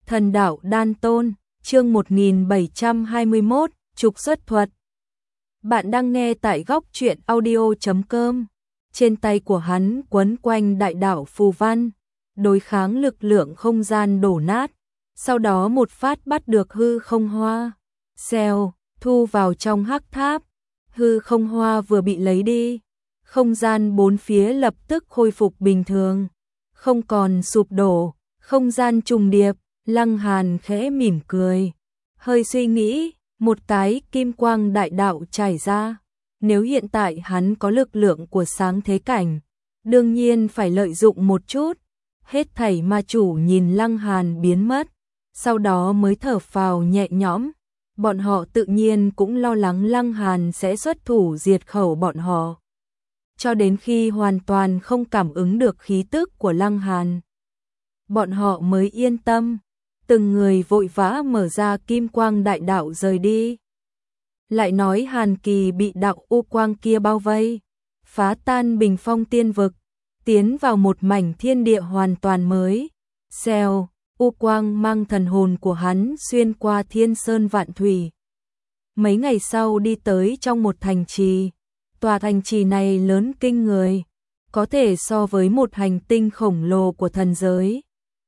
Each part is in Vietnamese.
Thần đạo đan tôn, chương 1721, trục xuất thuật. Bạn đang nghe tại góc truyện audio.com. Trên tay của hắn quấn quanh đại đạo phù văn, đối kháng lực lượng không gian đổ nát, sau đó một phát bắt được hư không hoa, xèo, thu vào trong hắc tháp. Hư không hoa vừa bị lấy đi, không gian bốn phía lập tức khôi phục bình thường, không còn sụp đổ, không gian trùng điệp. Lăng Hàn khẽ mỉm cười, hơi suy nghĩ, một cái kim quang đại đạo trải ra. Nếu hiện tại hắn có lực lượng của sáng thế cảnh, đương nhiên phải lợi dụng một chút. Hết thảy ma chủ nhìn Lăng Hàn biến mất, sau đó mới thở phào nhẹ nhõm. Bọn họ tự nhiên cũng lo lắng Lăng Hàn sẽ xuất thủ diệt khẩu bọn họ, cho đến khi hoàn toàn không cảm ứng được khí tức của Lăng Hàn, bọn họ mới yên tâm. Từng người vội vã mở ra kim quang đại đạo rời đi. Lại nói Hàn Kỳ bị đạo u quang kia bao vây, phá tan bình phong tiên vực, tiến vào một mảnh thiên địa hoàn toàn mới. Xèo, u quang mang thần hồn của hắn xuyên qua thiên sơn vạn thủy. Mấy ngày sau đi tới trong một thành trì. Tòa thành trì này lớn kinh người, có thể so với một hành tinh khổng lồ của thần giới.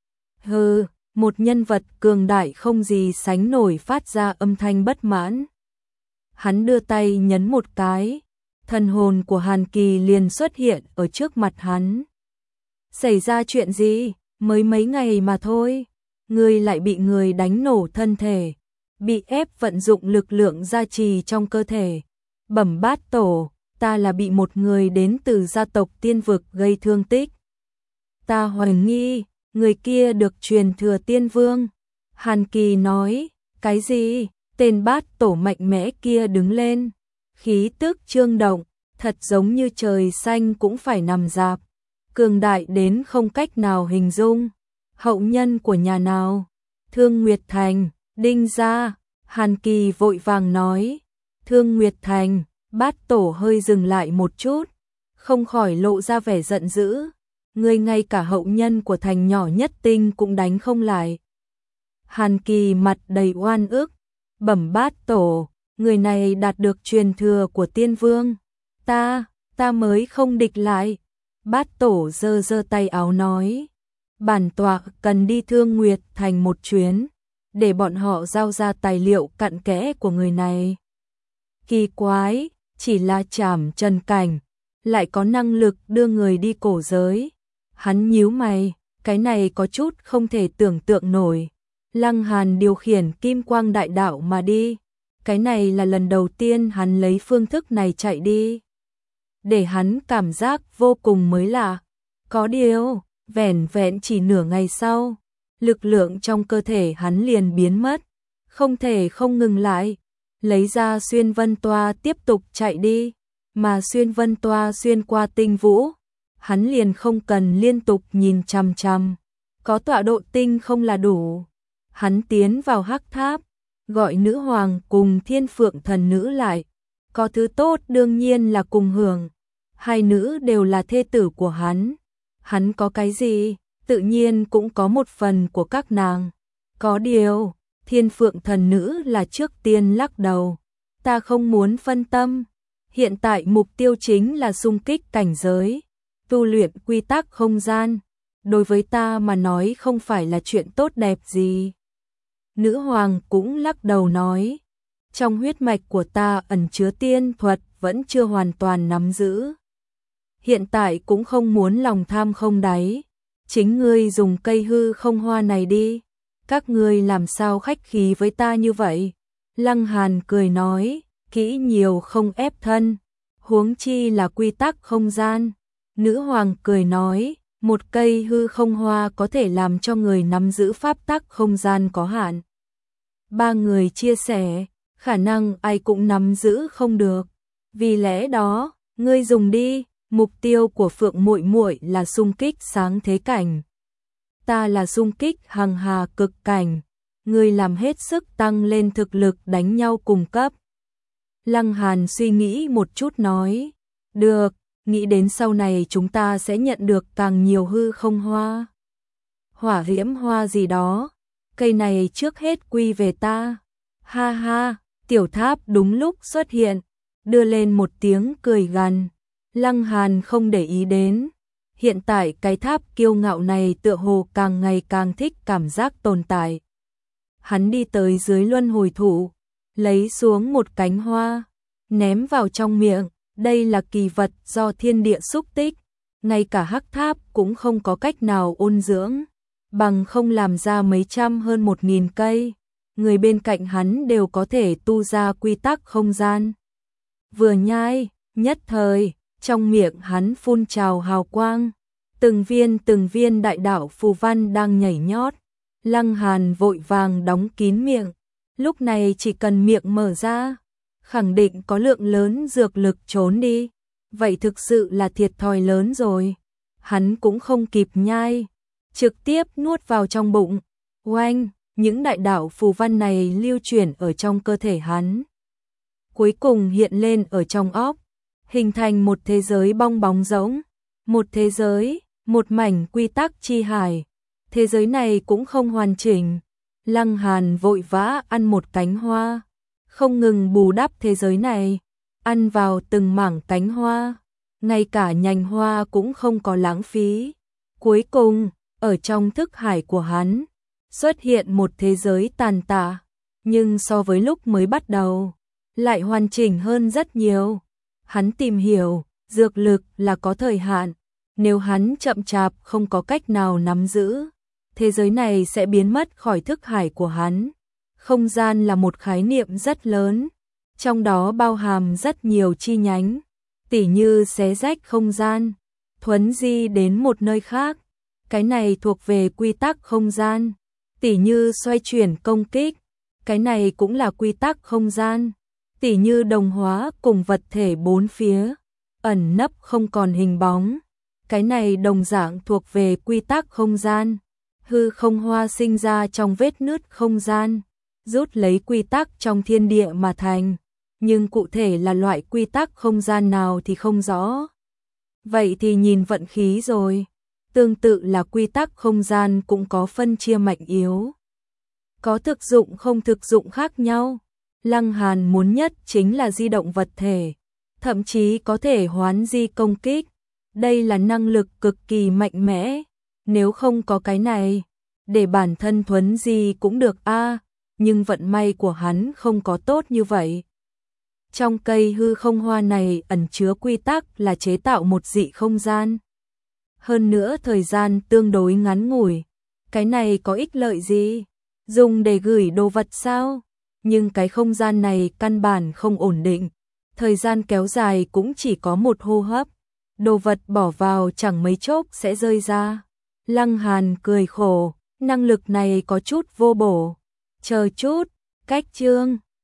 Một nhân vật cường đại không gì sánh nổi phát ra âm thanh bất mãn. Hắn đưa tay nhấn một cái, thần hồn của Hàn Kỳ liền xuất hiện ở trước mặt hắn. Xảy ra chuyện gì? Mới mấy ngày mà thôi, ngươi lại bị người đánh nổ thân thể, bị ép vận dụng lực lượng gia trì trong cơ thể. Bẩm bát tổ, ta là bị một người đến từ gia tộc tiên vực gây thương tích. Ta hoài nghi người kia được truyền thừa tiên vương. Hàn Kỳ nói, cái gì? Tên bát tổ mạnh mẽ kia đứng lên, khí tức trương động, thật giống như trời xanh cũng phải nằm rạp, cường đại đến không cách nào hình dung. Hậu nhân của nhà nào? Thương Nguyệt Thành, Đinh gia. Hàn Kỳ vội vàng nói, Thương Nguyệt Thành. Bát tổ hơi dừng lại một chút, không khỏi lộ ra vẻ giận dữ. Ngươi ngay cả hậu nhân của thành nhỏ nhất tinh cũng đánh không lại. Hàn Kỳ mặt đầy oan ức, bẩm bát tổ, người này đạt được truyền thừa của tiên vương. Ta mới không địch lại. Bát tổ giơ giơ tay áo nói, bản tọa cần đi Thương Nguyệt Thành một chuyến, để bọn họ giao ra tài liệu cặn kẽ của người này. Kỳ quái, chỉ là trảm trần cảnh, lại có năng lực đưa người đi cổ giới. Hắn nhíu mày, cái này có chút không thể tưởng tượng nổi. Lăng Hàn điều khiển kim quang đại đạo mà đi, cái này là lần đầu tiên hắn lấy phương thức này chạy đi, để hắn cảm giác vô cùng mới lạ. Có điều, vẻn vẹn chỉ nửa ngày sau, lực lượng trong cơ thể hắn liền biến mất, không thể không ngừng lại. Lấy ra xuyên vân toa tiếp tục chạy đi, mà xuyên vân toa xuyên qua tinh vũ, hắn liền không cần liên tục nhìn chằm chằm, có tọa độ tinh không là đủ. Hắn tiến vào hắc tháp, gọi nữ hoàng cùng thiên phượng thần nữ lại, có thứ tốt đương nhiên là cùng hưởng. Hai nữ đều là thê tử của hắn có cái gì, tự nhiên cũng có một phần của các nàng. Có điều, thiên phượng thần nữ là trước tiên lắc đầu, ta không muốn phân tâm, hiện tại mục tiêu chính là xung kích cảnh giới, tu luyện quy tắc không gian, đối với ta mà nói không phải là chuyện tốt đẹp gì. Nữ hoàng cũng lắc đầu nói, trong huyết mạch của ta ẩn chứa tiên thuật vẫn chưa hoàn toàn nắm giữ. Hiện tại cũng không muốn lòng tham không đáy, chính ngươi dùng cây hư không hoa này đi. Các ngươi làm sao khách khí với ta như vậy? Lăng Hàn cười nói, kỹ nhiều không ép thân, huống chi là quy tắc không gian. Nữ hoàng cười nói, một cây hư không hoa có thể làm cho người nắm giữ pháp tắc không gian có hạn. Ba người chia sẻ, khả năng ai cũng nắm giữ không được. Vì lẽ đó, ngươi dùng đi, mục tiêu của Phượng muội muội là xung kích sáng thế cảnh. Ta là xung kích hằng hà cực cảnh, ngươi làm hết sức tăng lên thực lực đánh nhau cùng cấp. Lăng Hàn suy nghĩ một chút nói, được, nghĩ đến sau này chúng ta sẽ nhận được càng nhiều hư không hoa, hỏa diễm hoa gì đó, cây này trước hết quy về ta. Ha ha, tiểu tháp đúng lúc xuất hiện, đưa lên một tiếng cười gằn. Lăng Hàn không để ý đến. Hiện tại cái tháp kiêu ngạo này tựa hồ càng ngày càng thích cảm giác tồn tại. Hắn đi tới dưới luân hồi thủ, lấy xuống một cánh hoa, ném vào trong miệng. Đây là kỳ vật do thiên địa xúc tích, ngay cả hắc tháp cũng không có cách nào ôn dưỡng, bằng không làm ra mấy trăm hơn 1000 cây. Người bên cạnh hắn đều có thể tu ra quy tắc không gian. Vừa nhai, nhất thời, trong miệng hắn phun trào hào quang, từng viên đại đạo phù văn đang nhảy nhót. Lăng Hàn vội vàng đóng kín miệng, lúc này chỉ cần miệng mở ra, khẳng định có lượng lớn dược lực trốn đi, vậy thực sự là thiệt thòi lớn rồi. Hắn cũng không kịp nhai, trực tiếp nuốt vào trong bụng. Oanh, những đại đạo phù văn này lưu chuyển ở trong cơ thể hắn, cuối cùng hiện lên ở trong óc, hình thành một thế giới bong bóng rỗng, một thế giới, một mảnh quy tắc chi hải. Thế giới này cũng không hoàn chỉnh. Lăng Hàn vội vã ăn một cánh hoa, không ngừng bù đắp thế giới này, ăn vào từng mảng cánh hoa, ngay cả nhành hoa cũng không có lãng phí. Cuối cùng, ở trong thức hải của hắn, xuất hiện một thế giới tàn tạ, nhưng so với lúc mới bắt đầu, lại hoàn chỉnh hơn rất nhiều. Hắn tìm hiểu, dược lực là có thời hạn, nếu hắn chậm chạp không có cách nào nắm giữ, thế giới này sẽ biến mất khỏi thức hải của hắn. Không gian là một khái niệm rất lớn, trong đó bao hàm rất nhiều chi nhánh, tỉ như xé rách không gian, thuấn di đến một nơi khác, cái này thuộc về quy tắc không gian, tỉ như xoay chuyển công kích, cái này cũng là quy tắc không gian, tỉ như đồng hóa cùng vật thể bốn phía, ẩn nấp không còn hình bóng, cái này đồng dạng thuộc về quy tắc không gian. Hư không hoa sinh ra trong vết nứt không gian, rút lấy quy tắc trong thiên địa mà thành, nhưng cụ thể là loại quy tắc không gian nào thì không rõ. Vậy thì nhìn vận khí rồi. Tương tự là quy tắc không gian cũng có phân chia mạnh yếu, có thực dụng không thực dụng khác nhau. Lăng Hàn muốn nhất chính là di động vật thể, thậm chí có thể hoán di công kích. Đây là năng lực cực kỳ mạnh mẽ. Nếu không có cái này, để bản thân thuấn di cũng được a, nhưng vận may của hắn không có tốt như vậy. Trong cây hư không hoa này ẩn chứa quy tắc là chế tạo một dị không gian. Hơn nữa thời gian tương đối ngắn ngủi. Cái này có ích lợi gì? Dùng để gửi đồ vật sao? Nhưng cái không gian này căn bản không ổn định. Thời gian kéo dài cũng chỉ có một hô hấp. Đồ vật bỏ vào chẳng mấy chốc sẽ rơi ra. Lăng Hàn cười khổ, năng lực này có chút vô bổ. Chờ chút, cách chương